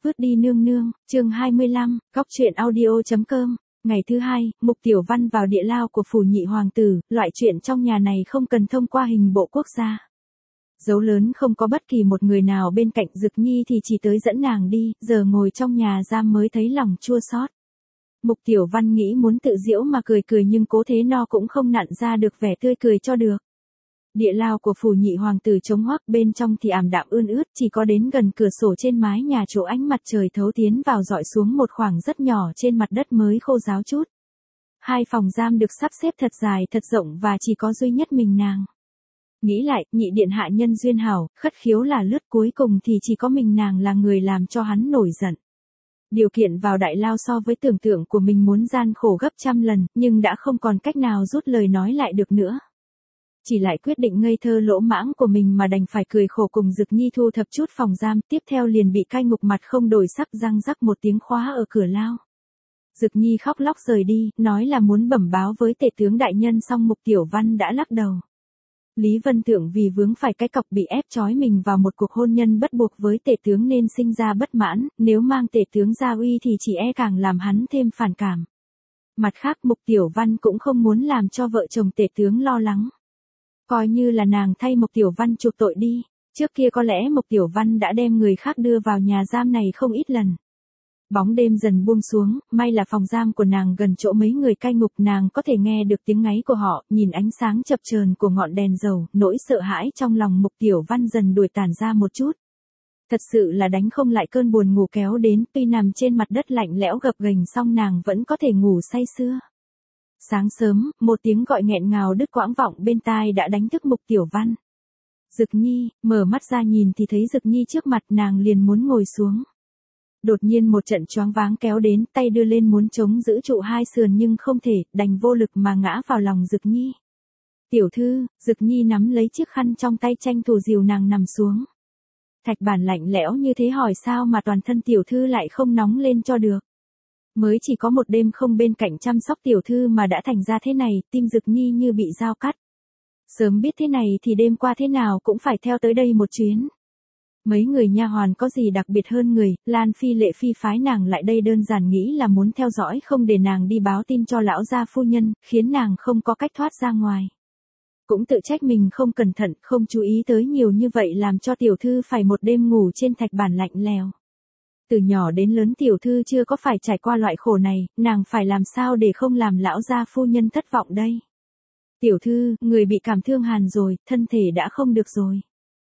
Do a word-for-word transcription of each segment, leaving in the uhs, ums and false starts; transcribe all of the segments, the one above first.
Vứt đi nương nương, chương hai mươi lăm, góc truyện audio.com. Ngày thứ hai, Mục Tiểu Văn vào địa lao của phủ nhị hoàng tử, loại chuyện trong nhà này không cần thông qua hình bộ quốc gia. Dấu lớn không có bất kỳ một người nào bên cạnh Dực Nhi thì chỉ tới dẫn nàng đi, giờ ngồi trong nhà giam mới thấy lòng chua xót. Mục Tiểu Văn nghĩ muốn tự giễu mà cười cười nhưng cố thế no cũng không nặn ra được vẻ tươi cười cho được. Địa lao của phủ nhị hoàng tử trống hoác, bên trong thì ảm đạm ươn ướt, chỉ có đến gần cửa sổ trên mái nhà chỗ ánh mặt trời thấu tiến vào dọi xuống một khoảng rất nhỏ trên mặt đất mới khô ráo chút. Hai phòng giam được sắp xếp thật dài thật rộng và chỉ có duy nhất mình nàng. Nghĩ lại, nhị điện hạ nhân duyên hảo, khất khiếu là lướt, cuối cùng thì chỉ có mình nàng là người làm cho hắn nổi giận. Điều kiện vào đại lao so với tưởng tượng của mình muốn gian khổ gấp trăm lần, nhưng đã không còn cách nào rút lời nói lại được nữa. Chỉ lại quyết định ngây thơ lỗ mãng của mình mà đành phải cười khổ cùng Dực Nhi thu thập chút phòng giam, tiếp theo liền bị cai ngục mặt không đổi sắc răng rắc một tiếng khóa ở cửa lao. Dực Nhi khóc lóc rời đi, nói là muốn bẩm báo với tể tướng đại nhân, xong Mục Tiểu Văn đã lắc đầu. Lý Vân Tưởng vì vướng phải cái cọc bị ép trói mình vào một cuộc hôn nhân bắt buộc với tể tướng nên sinh ra bất mãn, nếu mang tể tướng ra uy thì chỉ e càng làm hắn thêm phản cảm. Mặt khác Mục Tiểu Văn cũng không muốn làm cho vợ chồng tể tướng lo lắng. Coi như là nàng thay Mục Tiểu Văn chuộc tội đi, trước kia có lẽ Mục Tiểu Văn đã đem người khác đưa vào nhà giam này không ít lần. Bóng đêm dần buông xuống, may là phòng giam của nàng gần chỗ mấy người cai ngục, nàng có thể nghe được tiếng ngáy của họ, nhìn ánh sáng chập chờn của ngọn đèn dầu, nỗi sợ hãi trong lòng Mục Tiểu Văn dần đuổi tàn ra một chút. Thật sự là đánh không lại cơn buồn ngủ kéo đến, tuy nằm trên mặt đất lạnh lẽo gập ghềnh song nàng vẫn có thể ngủ say sưa. Sáng sớm, một tiếng gọi nghẹn ngào đứt quãng vọng bên tai đã đánh thức Mục Tiểu Văn. Dực Nhi, mở mắt ra nhìn thì thấy Dực Nhi trước mặt, nàng liền muốn ngồi xuống. Đột nhiên một trận choáng váng kéo đến, tay đưa lên muốn chống giữ trụ hai sườn nhưng không thể, đành vô lực mà ngã vào lòng Dực Nhi. Tiểu thư, Dực Nhi nắm lấy chiếc khăn trong tay tranh thủ dìu nàng nằm xuống. Thạch Bản lạnh lẽo như thế hỏi sao mà toàn thân tiểu thư lại không nóng lên cho được. Mới chỉ có một đêm không bên cạnh chăm sóc tiểu thư mà đã thành ra thế này, tim Dực Nhi như bị dao cắt. Sớm biết thế này thì đêm qua thế nào cũng phải theo tới đây một chuyến. Mấy người nha hoàn có gì đặc biệt hơn người, Lan Phi Lệ Phi phái nàng lại đây đơn giản nghĩ là muốn theo dõi không để nàng đi báo tin cho lão gia phu nhân, khiến nàng không có cách thoát ra ngoài. Cũng tự trách mình không cẩn thận, không chú ý tới nhiều như vậy làm cho tiểu thư phải một đêm ngủ trên thạch bản lạnh lèo. Từ nhỏ đến lớn tiểu thư chưa có phải trải qua loại khổ này, nàng phải làm sao để không làm lão gia phu nhân thất vọng đây. Tiểu thư, người bị cảm thương hàn rồi, thân thể đã không được rồi.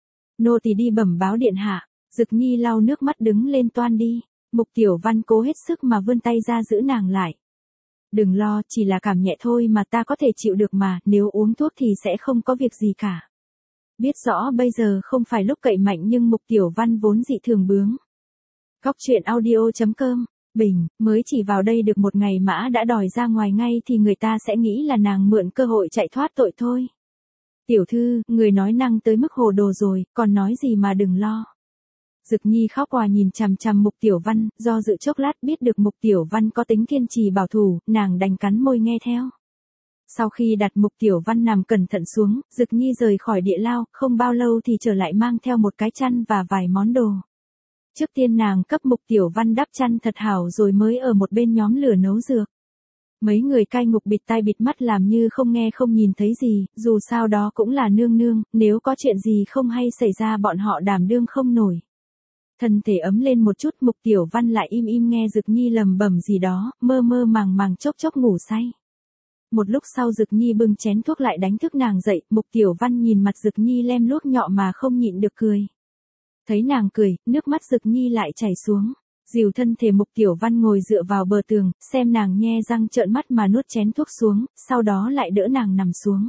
Nô tỳ đi bẩm báo điện hạ. Dực Nhi lau nước mắt đứng lên toan đi. Mục Tiểu Văn cố hết sức mà vươn tay ra giữ nàng lại. Đừng lo, chỉ là cảm nhẹ thôi mà, ta có thể chịu được mà, nếu uống thuốc thì sẽ không có việc gì cả. Biết rõ bây giờ không phải lúc cậy mạnh nhưng Mục Tiểu Văn vốn dị thường bướng. Góc truyện audio.com. Bình, mới chỉ vào đây được một ngày mã đã đòi ra ngoài ngay thì người ta sẽ nghĩ là nàng mượn cơ hội chạy thoát tội thôi. Tiểu thư, người nói năng tới mức hồ đồ rồi, còn nói gì mà đừng lo. Dực Nhi khóc òa nhìn chằm chằm Mục Tiểu Văn, do dự chốc lát biết được Mục Tiểu Văn có tính kiên trì bảo thủ, nàng đành cắn môi nghe theo. Sau khi đặt Mục Tiểu Văn nằm cẩn thận xuống, Dực Nhi rời khỏi địa lao, không bao lâu thì trở lại mang theo một cái chăn và vài món đồ. Trước tiên nàng cấp Mục Tiểu Văn đắp chăn thật hảo rồi mới ở một bên nhóm lửa nấu dược. Mấy người cai ngục bịt tai bịt mắt làm như không nghe không nhìn thấy gì, dù sao đó cũng là nương nương, nếu có chuyện gì không hay xảy ra bọn họ đảm đương không nổi. Thân thể ấm lên một chút, Mục Tiểu Văn lại im im nghe Dực Nhi lầm bẩm gì đó, mơ mơ màng màng chốc chốc ngủ say. Một lúc sau Dực Nhi bưng chén thuốc lại đánh thức nàng dậy, Mục Tiểu Văn nhìn mặt Dực Nhi lem luốc nhọ mà không nhịn được cười. Thấy nàng cười, nước mắt Dực Nhi lại chảy xuống. Dìu thân thể Mục Tiểu Văn ngồi dựa vào bờ tường, xem nàng nhe răng trợn mắt mà nuốt chén thuốc xuống, sau đó lại đỡ nàng nằm xuống.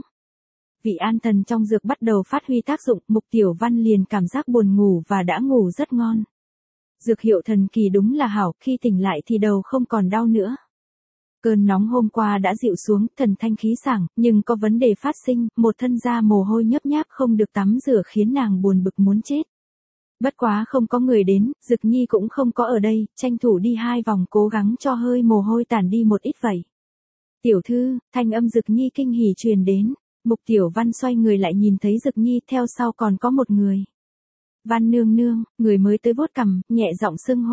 Vị an thần trong dược bắt đầu phát huy tác dụng, Mục Tiểu Văn liền cảm giác buồn ngủ và đã ngủ rất ngon. Dược hiệu thần kỳ đúng là hảo, khi tỉnh lại thì đầu không còn đau nữa. Cơn nóng hôm qua đã dịu xuống, thần thanh khí sảng, nhưng có vấn đề phát sinh, một thân da mồ hôi nhấp nháp không được tắm rửa khiến nàng buồn bực muốn chết. Bất quá không có người đến, Dực Nhi cũng không có ở đây, tranh thủ đi hai vòng cố gắng cho hơi mồ hôi tản đi một ít vậy. Tiểu thư, thanh âm Dực Nhi kinh hỉ truyền đến, Mục Tiểu Văn xoay người lại nhìn thấy Dực Nhi, theo sau còn có một người. Văn nương nương, người mới tới vuốt cằm, nhẹ giọng xưng hô.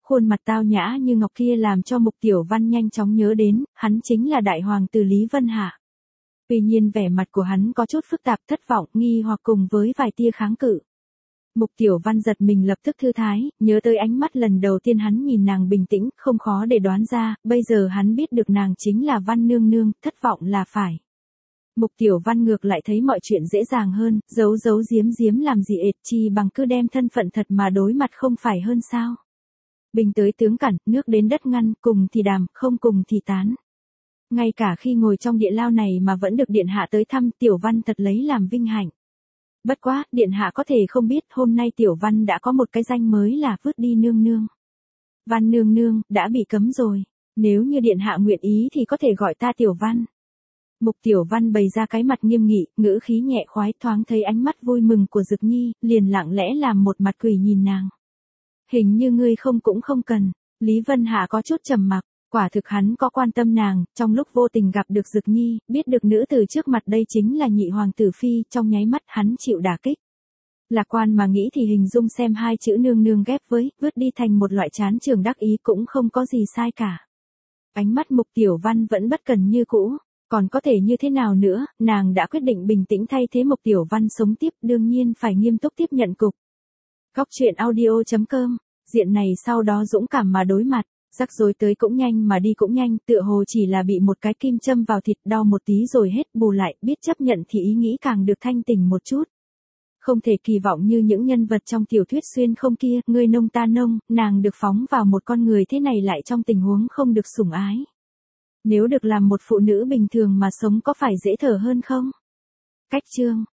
Khuôn mặt tao nhã như ngọc kia làm cho Mục Tiểu Văn nhanh chóng nhớ đến, hắn chính là đại hoàng tử Lý Vân Hạ. Tuy nhiên vẻ mặt của hắn có chút phức tạp, thất vọng, nghi hoặc cùng với vài tia kháng cự. Mục Tiểu Văn giật mình lập tức thư thái, nhớ tới ánh mắt lần đầu tiên hắn nhìn nàng bình tĩnh, không khó để đoán ra, bây giờ hắn biết được nàng chính là Văn nương nương, thất vọng là phải. Mục Tiểu Văn ngược lại thấy mọi chuyện dễ dàng hơn, giấu giấu giếm giếm làm gì ệt chi bằng cứ đem thân phận thật mà đối mặt không phải hơn sao. Bình tới tướng cản, nước đến đất ngăn, cùng thì đàm, không cùng thì tán. Ngay cả khi ngồi trong địa lao này mà vẫn được điện hạ tới thăm, Tiểu Văn thật lấy làm vinh hạnh. Bất quá, điện hạ có thể không biết hôm nay Tiểu Văn đã có một cái danh mới là vứt đi nương nương. Văn nương nương, đã bị cấm rồi. Nếu như điện hạ nguyện ý thì có thể gọi ta Tiểu Văn. Mục Tiểu Văn bày ra cái mặt nghiêm nghị, ngữ khí nhẹ khoái, thoáng thấy ánh mắt vui mừng của Dực Nhi, liền lặng lẽ làm một mặt quỷ nhìn nàng. Hình như ngươi không cũng không cần. Lý Vân Hạ có chút trầm mặc, quả thực hắn có quan tâm nàng, trong lúc vô tình gặp được Dực Nhi, biết được nữ từ trước mặt đây chính là nhị hoàng tử phi, trong nháy mắt hắn chịu đả kích. Lạc quan mà nghĩ thì hình dung xem hai chữ nương nương ghép với, vứt đi thành một loại chán trường đắc ý cũng không có gì sai cả. Ánh mắt Mục Tiểu Văn vẫn bất cần như cũ, còn có thể như thế nào nữa, nàng đã quyết định bình tĩnh thay thế Mục Tiểu Văn sống tiếp, đương nhiên phải nghiêm túc tiếp nhận cục. Góc truyện audio chấm com, diện này sau đó dũng cảm mà đối mặt, rắc rối tới cũng nhanh mà đi cũng nhanh, tựa hồ chỉ là bị một cái kim châm vào thịt đau một tí rồi hết, bù lại, biết chấp nhận thì ý nghĩ càng được thanh tỉnh một chút. Không thể kỳ vọng như những nhân vật trong tiểu thuyết xuyên không kia, ngươi nông ta nông, nàng được phóng vào một con người thế này lại trong tình huống không được sủng ái. Nếu được làm một phụ nữ bình thường mà sống có phải dễ thở hơn không? Cách chương